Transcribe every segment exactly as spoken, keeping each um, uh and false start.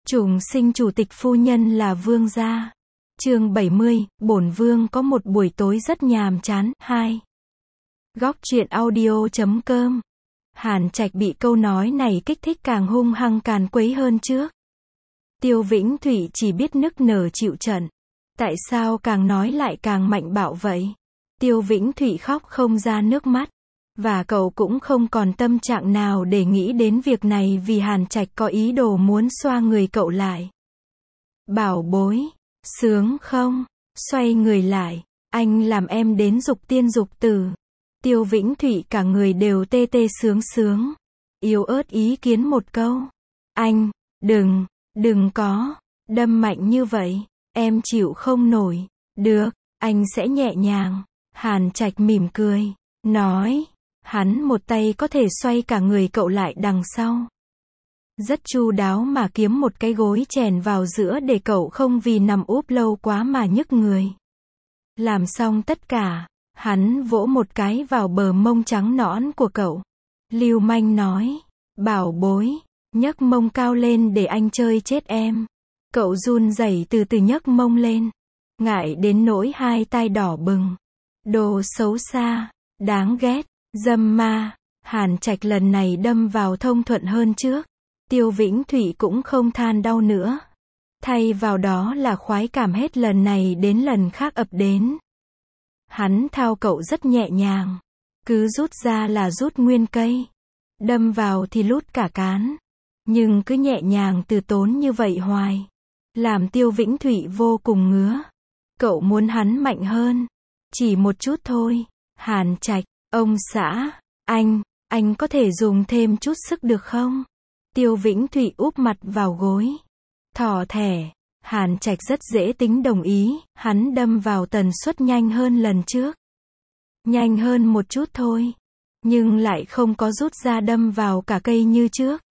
Trùng sinh chủ tịch phu nhân là vương gia. Chương bảy mươi, bổn vương có một buổi tối rất nhàm chán. hai. Góc truyện audio chấm com. Hàn Trạch bị câu nói này kích thích càng hung hăng càn quấy hơn trước. Tiêu Vĩnh Thụy chỉ biết nức nở chịu trận. Tại sao càng nói lại càng mạnh bạo vậy? Tiêu Vĩnh Thụy khóc không ra nước mắt. Và cậu cũng không còn tâm trạng nào để nghĩ đến việc này vì Hàn Trạch có ý đồ muốn xoa người cậu lại. Bảo bối, sướng không? Xoay người lại, anh làm em đến dục tiên dục tử. Tiêu Vĩnh Thụy cả người đều tê tê sướng sướng. Yếu ớt ý kiến một câu. Anh, đừng, đừng có, đâm mạnh như vậy, em chịu không nổi. Được, anh sẽ nhẹ nhàng. Hàn Trạch mỉm cười, nói. Hắn một tay có thể xoay cả người cậu lại đằng sau. Rất chu đáo mà kiếm một cái gối chèn vào giữa để cậu không vì nằm úp lâu quá mà nhức người. Làm xong tất cả, hắn vỗ một cái vào bờ mông trắng nõn của cậu. Lưu manh nói, bảo bối, nhấc mông cao lên để anh chơi chết em. Cậu run rẩy từ từ nhấc mông lên. Ngại đến nỗi hai tai đỏ bừng. Đồ xấu xa, đáng ghét. Dâm ma. Hàn Trạch lần này đâm vào thông thuận hơn trước. Tiêu Vĩnh Thụy cũng không than đau nữa. Thay vào đó là khoái cảm hết lần này đến lần khác ập đến. Hắn thao cậu rất nhẹ nhàng. Cứ rút ra là rút nguyên cây. Đâm vào thì lút cả cán. Nhưng cứ nhẹ nhàng từ tốn như vậy hoài. Làm Tiêu Vĩnh Thụy vô cùng ngứa. Cậu muốn hắn mạnh hơn. Chỉ một chút thôi. Hàn Trạch. Ông xã, anh, anh có thể dùng thêm chút sức được không? Tiêu Vĩnh Thụy úp mặt vào gối. Thỏ thẻ, Hàn Trạch rất dễ tính đồng ý, hắn đâm vào tần suất nhanh hơn lần trước. Nhanh hơn một chút thôi, nhưng lại không có rút ra đâm vào cả cây như trước.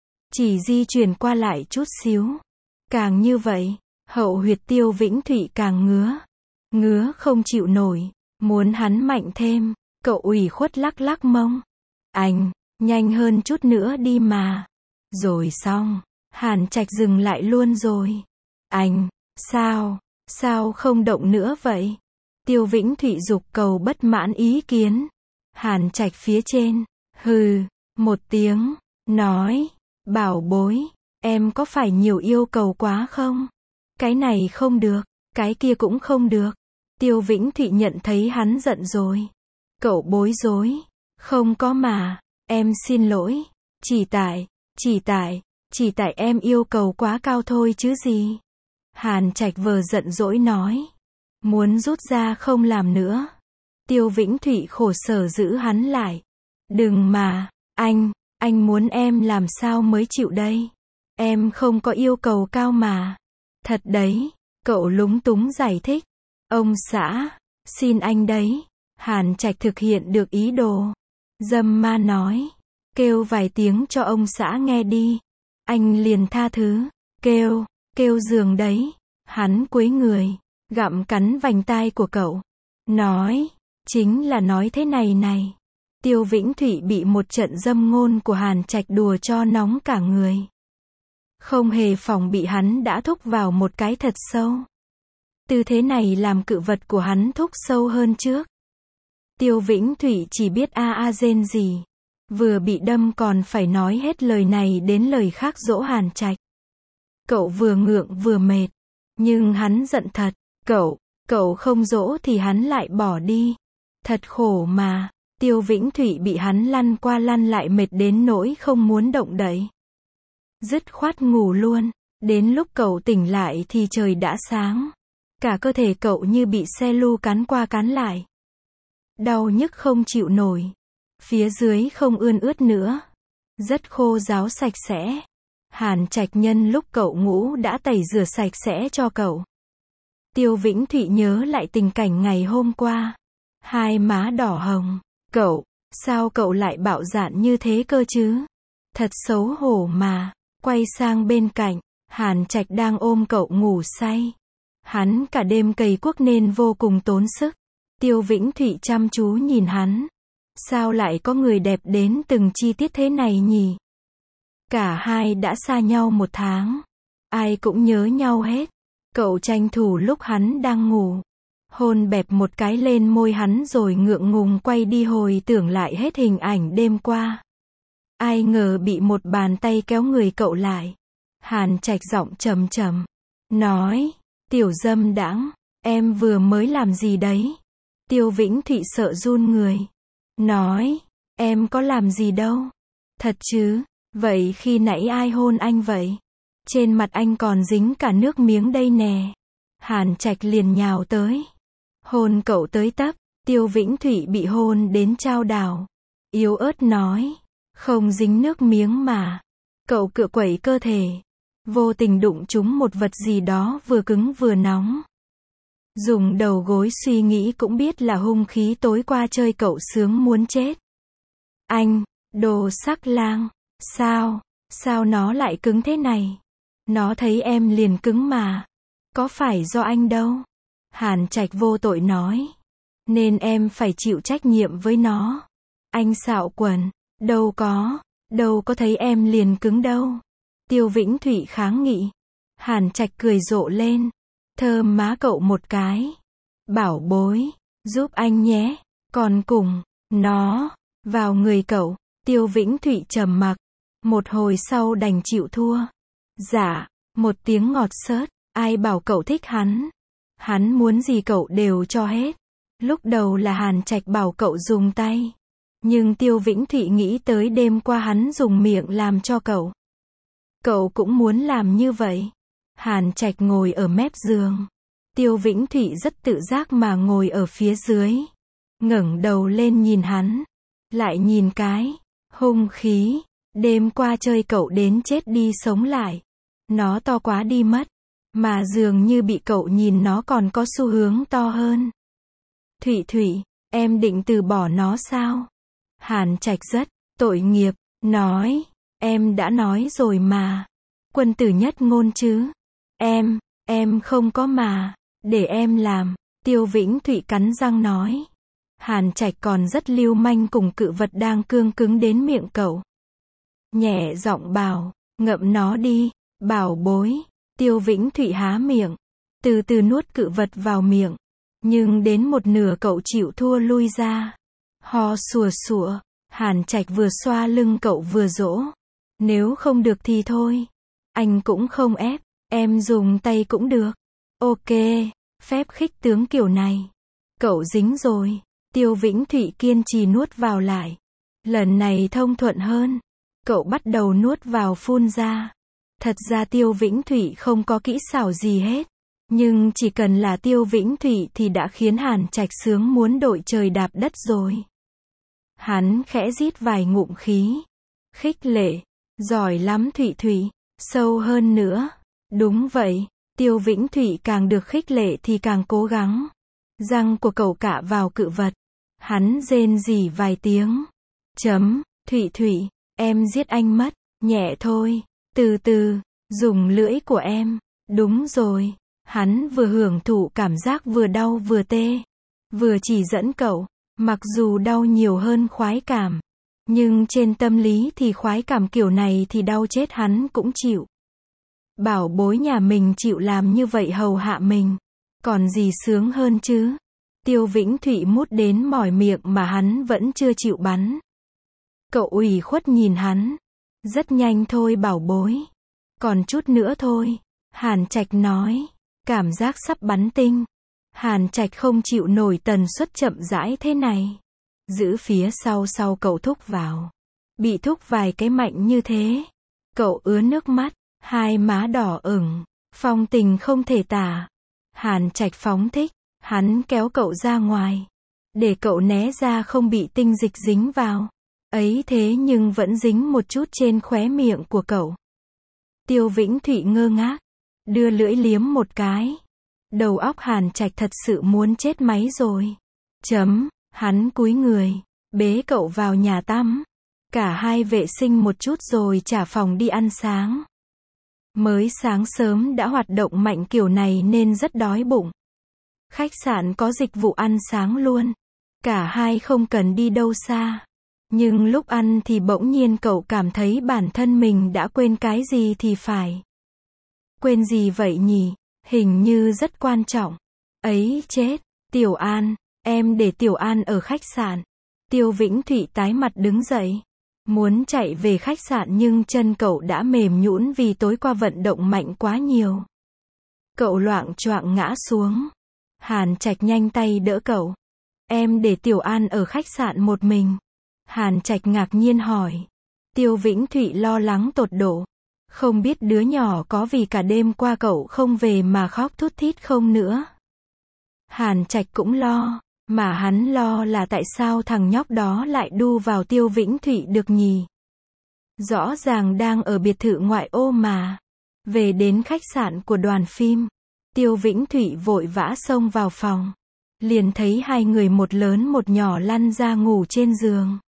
Chỉ di chuyển qua lại chút xíu. Càng như vậy, hậu huyệt Tiêu Vĩnh Thụy càng ngứa. Ngứa không chịu nổi, muốn hắn mạnh thêm. Cậu ủy khuất lắc lắc mông. Anh, nhanh hơn chút nữa đi mà. Rồi xong, Hàn Trạch dừng lại luôn rồi. Anh, sao, sao không động nữa vậy? Tiêu Vĩnh Thụy giục cầu bất mãn ý kiến. Hàn Trạch phía trên, hừ, một tiếng, nói, bảo bối, em có phải nhiều yêu cầu quá không? Cái này không được, cái kia cũng không được. Tiêu Vĩnh Thụy nhận thấy hắn giận rồi. Cậu bối rối. Không có mà, em xin lỗi. Chỉ tại, chỉ tại, chỉ tại em yêu cầu quá cao thôi chứ gì. Hàn Trạch vờ giận dỗi nói. Muốn rút ra không làm nữa. Tiêu Vĩnh Thụy khổ sở giữ hắn lại. Đừng mà, anh, anh muốn em làm sao mới chịu đây. Em không có yêu cầu cao mà. Thật đấy, cậu lúng túng giải thích. Ông xã, xin anh đấy. Hàn Trạch thực hiện được ý đồ. Dâm ma nói. Kêu vài tiếng cho ông xã nghe đi. Anh liền tha thứ. Kêu, kêu giường đấy. Hắn cúi người. Gặm cắn vành tai của cậu. Nói. Chính là nói thế này này. Tiêu Vĩnh Thụy bị một trận dâm ngôn của Hàn Trạch đùa cho nóng cả người. Không hề phòng bị hắn đã thúc vào một cái thật sâu. Tư thế này làm cự vật của hắn thúc sâu hơn trước. Tiêu Vĩnh Thụy chỉ biết a a rên gì. Vừa bị đâm còn phải nói hết lời này đến lời khác dỗ Hàn Trạch. Cậu vừa ngượng vừa mệt. Nhưng hắn giận thật. Cậu, cậu không dỗ thì hắn lại bỏ đi. Thật khổ mà. Tiêu Vĩnh Thụy bị hắn lăn qua lăn lại mệt đến nỗi không muốn động đậy. Dứt khoát ngủ luôn. Đến lúc cậu tỉnh lại thì trời đã sáng. Cả cơ thể cậu như bị xe lu cán qua cán lại. Đau nhức không chịu nổi. Phía dưới không ươn ướt nữa. Rất khô ráo sạch sẽ. Hàn Trạch nhân lúc cậu ngủ đã tẩy rửa sạch sẽ cho cậu. Tiêu Vĩnh Thụy nhớ lại tình cảnh ngày hôm qua. Hai má đỏ hồng. Cậu, sao cậu lại bạo dạn như thế cơ chứ? Thật xấu hổ mà. Quay sang bên cạnh, Hàn Trạch đang ôm cậu ngủ say. Hắn cả đêm cày cuốc nên vô cùng tốn sức. Tiêu Vĩnh Thụy chăm chú nhìn hắn. Sao lại có người đẹp đến từng chi tiết thế này nhỉ? Cả hai đã xa nhau một tháng. ai cũng nhớ nhau hết. Cậu tranh thủ lúc hắn đang ngủ, hôn bẹp một cái lên môi hắn rồi ngượng ngùng quay đi hồi tưởng lại hết hình ảnh đêm qua. Ai ngờ bị một bàn tay kéo người cậu lại. Hàn Trạch giọng trầm trầm, nói, tiểu dâm đãng, em vừa mới làm gì đấy? Tiêu Vĩnh Thụy sợ run người, nói, em có làm gì đâu. Thật chứ, vậy khi nãy ai hôn anh vậy? Trên mặt anh còn dính cả nước miếng đây nè. Hàn Trạch liền nhào tới, hôn cậu tới tấp. Tiêu Vĩnh Thụy bị hôn đến chao đảo, yếu ớt nói, không dính nước miếng mà. Cậu cựa quẩy cơ thể, vô tình đụng trúng một vật gì đó vừa cứng vừa nóng. Dùng đầu gối suy nghĩ cũng biết là hung khí tối qua chơi cậu sướng muốn chết. Anh, đồ sắc lang, sao, sao nó lại cứng thế này? Nó thấy em liền cứng mà. Có phải do anh đâu? Hàn Trạch vô tội nói. Nên em phải chịu trách nhiệm với nó. Anh xạo quần, đâu có, đâu có thấy em liền cứng đâu. Tiêu Vĩnh Thụy kháng nghị. Hàn Trạch cười rộ lên, thơm má cậu một cái. Bảo bối, giúp anh nhé. Còn cùng, nó, vào người cậu. Tiêu Vĩnh Thụy trầm mặc. Một hồi sau đành chịu thua. Dạ, một tiếng ngọt xớt. Ai bảo cậu thích hắn? Hắn muốn gì cậu đều cho hết. Lúc đầu là Hàn Trạch bảo cậu dùng tay. Nhưng Tiêu Vĩnh Thụy nghĩ tới đêm qua hắn dùng miệng làm cho cậu. Cậu cũng muốn làm như vậy. Hàn Trạch ngồi ở mép giường. Tiêu Vĩnh Thụy rất tự giác mà ngồi ở phía dưới. Ngẩng đầu lên nhìn hắn. Lại nhìn cái. Hung khí. Đêm qua chơi cậu đến chết đi sống lại. Nó to quá đi mất. Mà dường như bị cậu nhìn nó còn có xu hướng to hơn. Thụy Thụy, em định từ bỏ nó sao? Hàn Trạch rất tội nghiệp, nói, em đã nói rồi mà. Quân tử nhất ngôn chứ. Em, em không có mà. Để em làm. Tiêu Vĩnh Thụy cắn răng nói. Hàn Trạch còn rất lưu manh cùng cự vật đang cương cứng đến miệng cậu. Nhẹ giọng bảo, ngậm nó đi, bảo bối. Tiêu Vĩnh Thụy há miệng, từ từ nuốt cự vật vào miệng. Nhưng đến một nửa cậu chịu thua lui ra. Ho sùa sụa. Hàn Trạch vừa xoa lưng cậu vừa dỗ. Nếu không được thì thôi. Anh cũng không ép. Em dùng tay cũng được. Ok. Phép khích tướng kiểu này. Cậu dính rồi. Tiêu Vĩnh Thụy kiên trì nuốt vào lại. Lần này thông thuận hơn. Cậu bắt đầu nuốt vào phun ra. Thật ra Tiêu Vĩnh Thụy không có kỹ xảo gì hết. Nhưng chỉ cần là Tiêu Vĩnh Thụy thì đã khiến Hàn Trạch sướng muốn đội trời đạp đất rồi. Hắn khẽ rít vài ngụm khí. Khích lệ. Giỏi lắm Thụy Thụy. Sâu hơn nữa. Đúng vậy. Tiêu Vĩnh Thụy càng được khích lệ thì càng cố gắng. Răng của cậu cạ vào cự vật. Hắn rên rỉ vài tiếng. Chấm. Thụy Thụy. Em giết anh mất. Nhẹ thôi. Từ từ. Dùng lưỡi của em. Đúng rồi. Hắn vừa hưởng thụ cảm giác vừa đau vừa tê. Vừa chỉ dẫn cậu. Mặc dù đau nhiều hơn khoái cảm. Nhưng trên tâm lý thì khoái cảm kiểu này thì đau chết hắn cũng chịu. Bảo bối nhà mình chịu làm như vậy hầu hạ mình. Còn gì sướng hơn chứ? Tiêu Vĩnh Thụy mút đến mỏi miệng mà hắn vẫn chưa chịu bắn. Cậu ủy khuất nhìn hắn. Rất nhanh thôi bảo bối. Còn chút nữa thôi. Hàn Trạch nói. Cảm giác sắp bắn tinh. Hàn Trạch không chịu nổi tần suất chậm rãi thế này. Giữ phía sau sau cậu thúc vào. Bị thúc vài cái mạnh như thế. Cậu ứa nước mắt. Hai má đỏ ửng. Phong tình không thể tả. Hàn Trạch phóng thích. Hắn kéo cậu ra ngoài. Để cậu né ra không bị tinh dịch dính vào. Ấy thế nhưng vẫn dính một chút trên khóe miệng của cậu. Tiêu Vĩnh Thụy ngơ ngác. Đưa lưỡi liếm một cái. Đầu óc Hàn Trạch thật sự muốn chết máy rồi. Chấm. Hắn cúi người. Bế cậu vào nhà tắm. Cả hai vệ sinh một chút rồi trả phòng đi ăn sáng. Mới sáng sớm đã hoạt động mạnh kiểu này nên rất đói bụng. Khách sạn có dịch vụ ăn sáng luôn. Cả hai không cần đi đâu xa. Nhưng lúc ăn thì bỗng nhiên cậu cảm thấy bản thân mình đã quên cái gì thì phải. Quên gì vậy nhỉ? Hình như rất quan trọng. Ấy chết, Tiểu An, em để Tiểu An ở khách sạn. Tiêu Vĩnh Thụy tái mặt đứng dậy. Muốn chạy về khách sạn nhưng chân cậu đã mềm nhũn vì tối qua vận động mạnh quá nhiều. Cậu loạng choạng ngã xuống. Hàn Trạch nhanh tay đỡ cậu. Em để Tiểu An ở khách sạn một mình. Hàn Trạch ngạc nhiên hỏi. Tiêu Vĩnh Thụy lo lắng tột độ. Không biết đứa nhỏ có vì cả đêm qua cậu không về mà khóc thút thít không nữa. Hàn Trạch cũng lo, mà hắn lo là tại sao thằng nhóc đó lại đu vào Tiêu Vĩnh Thụy được nhỉ? Rõ ràng đang ở biệt thự ngoại ô mà. Về đến khách sạn của đoàn phim, Tiêu Vĩnh Thụy vội vã xông vào phòng. Liền thấy hai người một lớn một nhỏ lăn ra ngủ trên giường.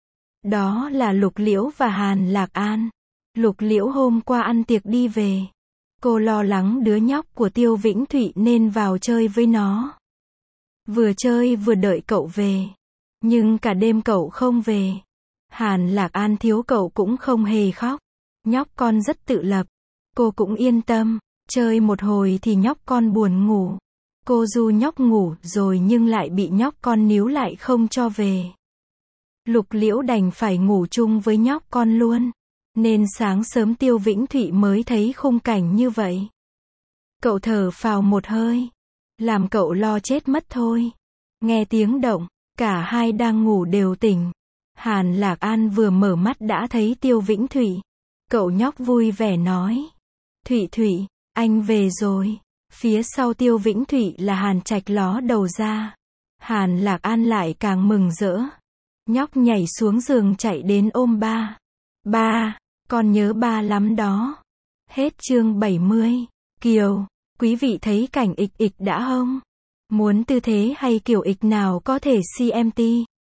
Đó là Lục Liễu và Hàn Lạc An. Lục Liễu hôm qua ăn tiệc đi về. Cô lo lắng đứa nhóc của Tiêu Vĩnh Thụy nên vào chơi với nó. Vừa chơi vừa đợi cậu về. Nhưng cả đêm cậu không về. Hàn Lạc An thiếu cậu cũng không hề khóc. Nhóc con rất tự lập. Cô cũng yên tâm. Chơi một hồi thì nhóc con buồn ngủ. Cô du nhóc ngủ rồi nhưng lại bị nhóc con níu lại không cho về. Lục Liễu đành phải ngủ chung với nhóc con luôn. Nên sáng sớm Tiêu Vĩnh Thụy mới thấy khung cảnh như vậy. Cậu thở phào một hơi. Làm cậu lo chết mất thôi. Nghe tiếng động, cả hai đang ngủ đều tỉnh. Hàn Lạc An vừa mở mắt đã thấy Tiêu Vĩnh Thụy. Cậu nhóc vui vẻ nói. Thụy Thụy, anh về rồi. Phía sau Tiêu Vĩnh Thụy là Hàn Trạch ló đầu ra. Hàn Lạc An lại càng mừng rỡ. Nhóc nhảy xuống giường chạy đến ôm ba. Ba, con nhớ ba lắm đó. Hết chương bảy mươi. Kiều, quý vị thấy cảnh ịch ịch đã không? Muốn tư thế hay kiểu ịch nào có thể xê em tê.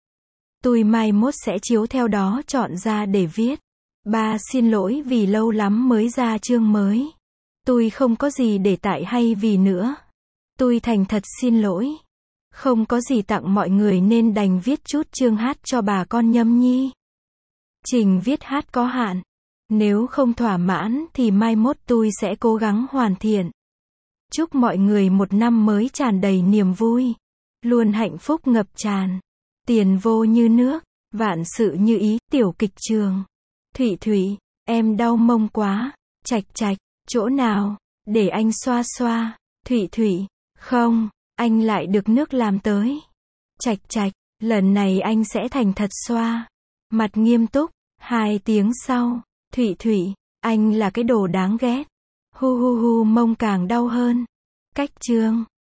Tôi mai mốt sẽ chiếu theo đó chọn ra để viết. Ba xin lỗi vì lâu lắm mới ra chương mới. Tôi không có gì để tại hay vì nữa. Tôi thành thật xin lỗi. Không có gì tặng mọi người nên đành viết chút chương hát cho bà con nhâm nhi. Trình viết hát có hạn. Nếu không thỏa mãn thì mai mốt tôi sẽ cố gắng hoàn thiện. Chúc mọi người một năm mới tràn đầy niềm vui. Luôn hạnh phúc ngập tràn. Tiền vô như nước. Vạn sự như ý. Tiểu kịch trường. Thụy Thụy, em đau mông quá. Trạch Trạch, chỗ nào? Để anh xoa xoa. Thụy Thụy, không, anh lại được nước làm tới. Trạch Trạch, lần này anh sẽ thành thật xoa. Mặt nghiêm túc. Hai tiếng sau. Thụy Thụy, anh là cái đồ đáng ghét. Hu hu hu mông càng đau hơn. Cách chương.